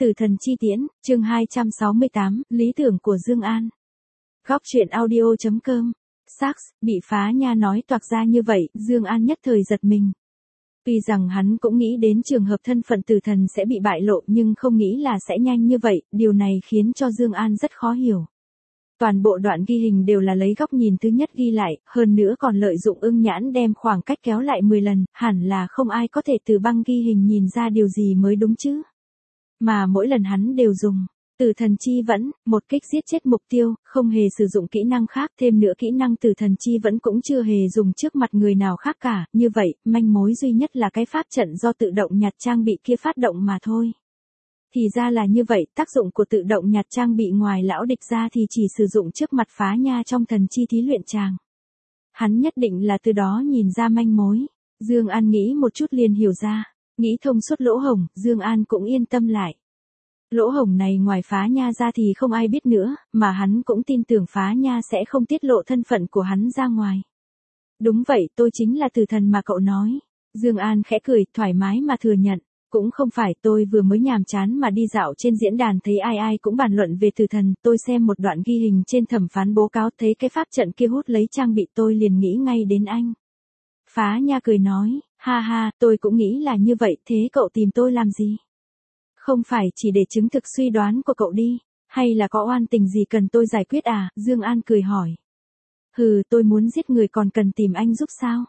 Tử thần chi tiễn, chương 268, lý tưởng của Dương An. Góc truyện audio.com. Sax, bị phá nha nói toạc ra như vậy, Dương An nhất thời giật mình. Tuy rằng hắn cũng nghĩ đến trường hợp thân phận tử thần sẽ bị bại lộ nhưng không nghĩ là sẽ nhanh như vậy, điều này khiến cho Dương An rất khó hiểu. Toàn bộ đoạn ghi hình đều là lấy góc nhìn thứ nhất ghi lại, hơn nữa còn lợi dụng ưng nhãn đem khoảng cách kéo lại 10 lần, hẳn là không ai có thể từ băng ghi hình nhìn ra điều gì mới đúng chứ. Mà mỗi lần hắn đều dùng Tử thần chi vẫn, một kích giết chết mục tiêu, không hề sử dụng kỹ năng khác, thêm nữa kỹ năng tử thần chi vẫn cũng chưa hề dùng trước mặt người nào khác cả, như vậy, manh mối duy nhất là cái pháp trận do tự động nhặt trang bị kia phát động mà thôi. Thì ra là như vậy, tác dụng của tự động nhặt trang bị ngoài lão địch ra thì chỉ sử dụng trước mặt phá nha trong thần chi thí luyện tràng. Hắn nhất định là từ đó nhìn ra manh mối. Dương An nghĩ một chút liền hiểu ra, nghĩ thông suốt lỗ hổng, Dương An cũng yên tâm lại. Lỗ hổng này ngoài phá nha ra thì không ai biết nữa, mà hắn cũng tin tưởng phá nha sẽ không tiết lộ thân phận của hắn ra ngoài. Đúng vậy, tôi chính là tử thần mà cậu nói. Dương An khẽ cười, thoải mái mà thừa nhận. Cũng không phải, tôi vừa mới nhàm chán mà đi dạo trên diễn đàn thấy ai cũng bàn luận về tử thần, tôi xem một đoạn ghi hình trên thẩm phán báo cáo thấy cái pháp trận kia hút lấy trang bị tôi liền nghĩ ngay đến anh. Phá nha cười nói, ha ha, tôi cũng nghĩ là như vậy, thế cậu tìm tôi làm gì? Không phải chỉ để chứng thực suy đoán của cậu đi, hay là có oan tình gì cần tôi giải quyết à? Dương An cười hỏi. Hừ, tôi muốn giết người còn cần tìm anh giúp sao?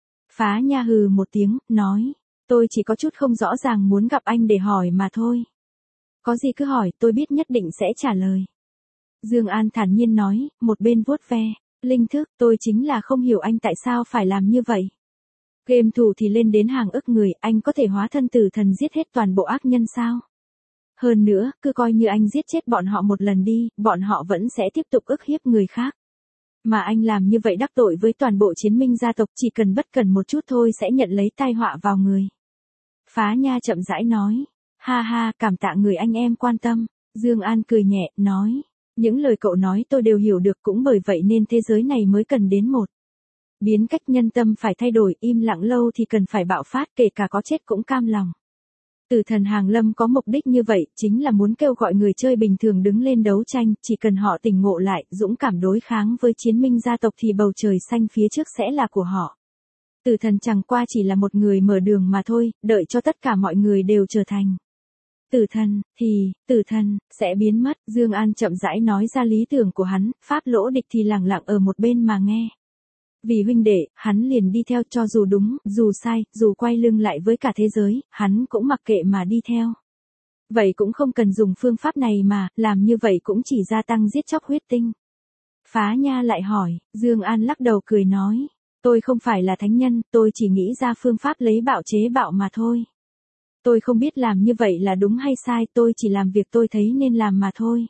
Phá nha hừ một tiếng, nói. Tôi chỉ có chút không rõ ràng muốn gặp anh để hỏi mà thôi. Có gì cứ hỏi, tôi biết nhất định sẽ trả lời. Dương An thản nhiên nói, một bên vuốt ve. Linh thức, tôi chính là không hiểu anh tại sao phải làm như vậy. Game thủ thì lên đến hàng ức người, anh có thể hóa thân tử thần giết hết toàn bộ ác nhân sao? Hơn nữa, cứ coi như anh giết chết bọn họ một lần đi, bọn họ vẫn sẽ tiếp tục ức hiếp người khác. Mà anh làm như vậy đắc tội với toàn bộ chiến minh gia tộc, chỉ cần bất cần một chút thôi sẽ nhận lấy tai họa vào người. Phá nha chậm rãi nói, ha ha, cảm tạ người anh em quan tâm. Dương An cười nhẹ, nói, những lời cậu nói tôi đều hiểu được, cũng bởi vậy nên thế giới này mới cần đến một biến cách nhân tâm phải thay đổi, im lặng lâu thì cần phải bạo phát, kể cả có chết cũng cam lòng. Tử thần hàng lâm có mục đích như vậy, chính là muốn kêu gọi người chơi bình thường đứng lên đấu tranh, chỉ cần họ tỉnh ngộ lại, dũng cảm đối kháng với chiến minh gia tộc thì bầu trời xanh phía trước sẽ là của họ. Tử thần chẳng qua chỉ là một người mở đường mà thôi, đợi cho tất cả mọi người đều trở thành tử thần sẽ biến mất. Dương An chậm rãi nói ra lý tưởng của hắn, pháp lỗ địch thì lặng lặng ở một bên mà nghe. Vì huynh đệ, hắn liền đi theo, cho dù đúng, dù sai, dù quay lưng lại với cả thế giới, hắn cũng mặc kệ mà đi theo. Vậy cũng không cần dùng phương pháp này mà, làm như vậy cũng chỉ gia tăng giết chóc huyết tinh. Phá nha lại hỏi, Dương An lắc đầu cười nói, tôi không phải là thánh nhân, tôi chỉ nghĩ ra phương pháp lấy bạo chế bạo mà thôi. Tôi không biết làm như vậy là đúng hay sai, tôi chỉ làm việc tôi thấy nên làm mà thôi.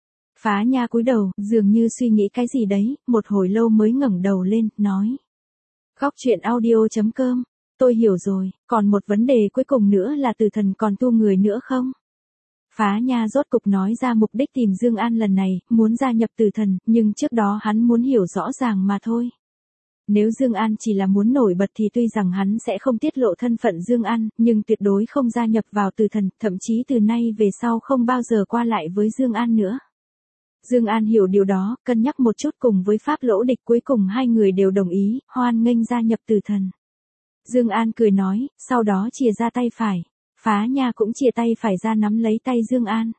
Phá nha cúi đầu, dường như suy nghĩ cái gì đấy, một hồi lâu mới ngẩng đầu lên, nói. Góc truyện audio.com, tôi hiểu rồi, còn một vấn đề cuối cùng nữa là tử thần còn tu người nữa không? Phá nha rốt cục nói ra mục đích tìm Dương An lần này, muốn gia nhập tử thần, nhưng trước đó hắn muốn hiểu rõ ràng mà thôi. Nếu Dương An chỉ là muốn nổi bật thì tuy rằng hắn sẽ không tiết lộ thân phận Dương An, nhưng tuyệt đối không gia nhập vào tử thần, thậm chí từ nay về sau không bao giờ qua lại với Dương An nữa. Dương An hiểu điều đó, cân nhắc một chút cùng với pháp lỗ địch, cuối cùng hai người đều đồng ý, hoan nghênh gia nhập tử thần. Dương An cười nói, sau đó chìa ra tay phải. Phá nha cũng chìa tay phải ra nắm lấy tay Dương An.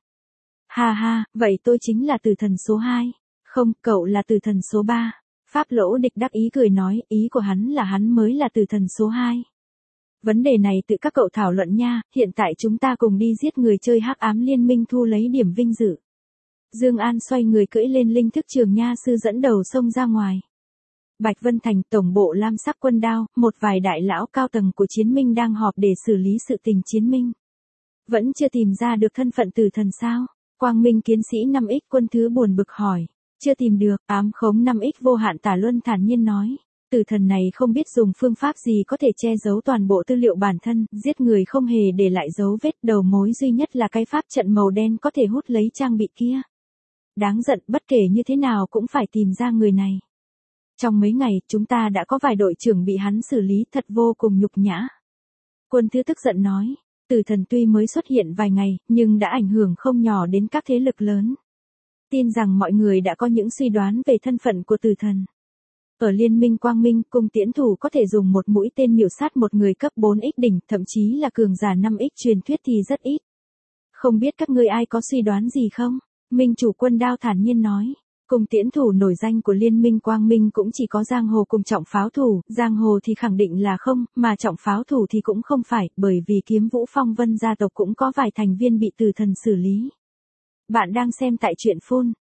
Ha ha, vậy tôi chính là tử thần số 2. Không, cậu là tử thần số 3. Pháp lỗ địch đắc ý cười nói, ý của hắn là hắn mới là tử thần số 2. Vấn đề này tự các cậu thảo luận nha, hiện tại chúng ta cùng đi giết người chơi hắc ám liên minh thu lấy điểm vinh dự. Dương An xoay người cưỡi lên linh thức trường nha sư dẫn đầu xông ra ngoài. Bạch Vân Thành, tổng bộ lam sắc quân đao, một vài đại lão cao tầng của chiến minh đang họp để xử lý sự tình chiến minh. Vẫn chưa tìm ra được thân phận tử thần sao? Quang Minh Kiến Sĩ 5X Quân Thứ buồn bực hỏi. Chưa tìm được, ám khống 5X Vô Hạn Tả Luân thản nhiên nói. Tử thần này không biết dùng phương pháp gì có thể che giấu toàn bộ tư liệu bản thân, giết người không hề để lại dấu vết, đầu mối duy nhất là cái pháp trận màu đen có thể hút lấy trang bị kia. Đáng giận, bất kể như thế nào cũng phải tìm ra người này. Trong mấy ngày, chúng ta đã có vài đội trưởng bị hắn xử lý, thật vô cùng nhục nhã. Quân Thứ tức giận nói, Tử thần tuy mới xuất hiện vài ngày, nhưng đã ảnh hưởng không nhỏ đến các thế lực lớn. Tin rằng mọi người đã có những suy đoán về thân phận của tử thần. Ở Liên minh Quang Minh, cung tiễn thủ có thể dùng một mũi tên miểu sát một người cấp 4x đỉnh, thậm chí là cường giả 5x, truyền thuyết thì rất ít. Không biết các ngươi ai có suy đoán gì không? Minh chủ Quân Đao thản nhiên nói. Cung tiễn thủ nổi danh của Liên minh Quang Minh cũng chỉ có Giang Hồ cùng Trọng Pháo thủ, Giang Hồ thì khẳng định là không, mà Trọng Pháo thủ thì cũng không phải, bởi vì Kiếm Vũ Phong Vân gia tộc cũng có vài thành viên bị tử thần xử lý. Bạn đang xem tại truyện phun,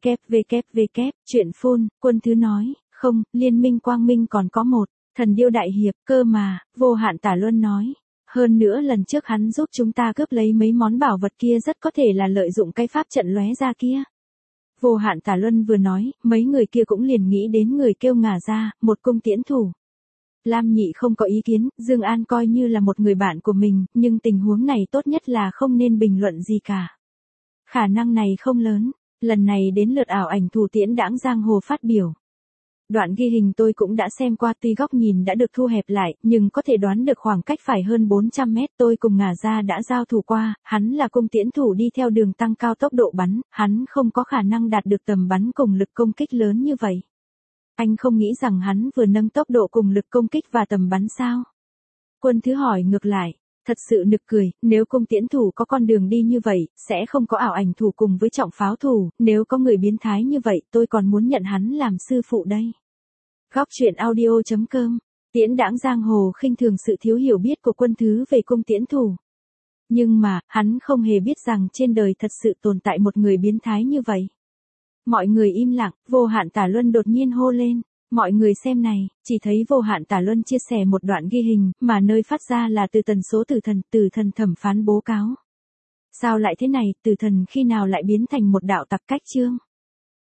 www, truyện phun, Quân Thứ nói, không, Liên minh Quang Minh còn có một, Thần Điêu Đại Hiệp, cơ mà, Vô Hạn Tả Luân nói. Hơn nữa lần trước hắn giúp chúng ta cướp lấy mấy món bảo vật kia rất có thể là lợi dụng cái pháp trận lóe ra kia. Vô Hạn Tả Luân vừa nói, mấy người kia cũng liền nghĩ đến người kêu ngả ra, một cung tiễn thủ. Lam Nhị không có ý kiến, Dương An coi như là một người bạn của mình, nhưng tình huống này tốt nhất là không nên bình luận gì cả. Khả năng này không lớn, lần này đến lượt ảo ảnh thủ tiễn đãng giang hồ phát biểu. Đoạn ghi hình tôi cũng đã xem qua, tuy góc nhìn đã được thu hẹp lại, nhưng có thể đoán được khoảng cách phải hơn 400 mét. Tôi cùng ngả ra đã giao thủ qua, hắn là cung tiễn thủ đi theo đường tăng cao tốc độ bắn, hắn không có khả năng đạt được tầm bắn cùng lực công kích lớn như vậy. Anh không nghĩ rằng hắn vừa nâng tốc độ cùng lực công kích và tầm bắn sao? Quân Thứ hỏi ngược lại, thật sự nực cười, nếu cung tiễn thủ có con đường đi như vậy, sẽ không có ảo ảnh thủ cùng với Trọng Pháo thủ, nếu có người biến thái như vậy, tôi còn muốn nhận hắn làm sư phụ đây. Góc truyện audio.com, Tiễn đãng giang hồ khinh thường sự thiếu hiểu biết của Quân Thứ về cung tiễn thủ. Nhưng mà, hắn không hề biết rằng trên đời thật sự tồn tại một người biến thái như vậy. Mọi người im lặng, Vô Hạn Tả Luân đột nhiên hô lên. Mọi người xem này, chỉ thấy Vô Hạn Tả Luân chia sẻ một đoạn ghi hình, mà nơi phát ra là từ tần số tử thần thẩm phán bố cáo. Sao lại thế này, tử thần khi nào lại biến thành một đạo tặc cách chương?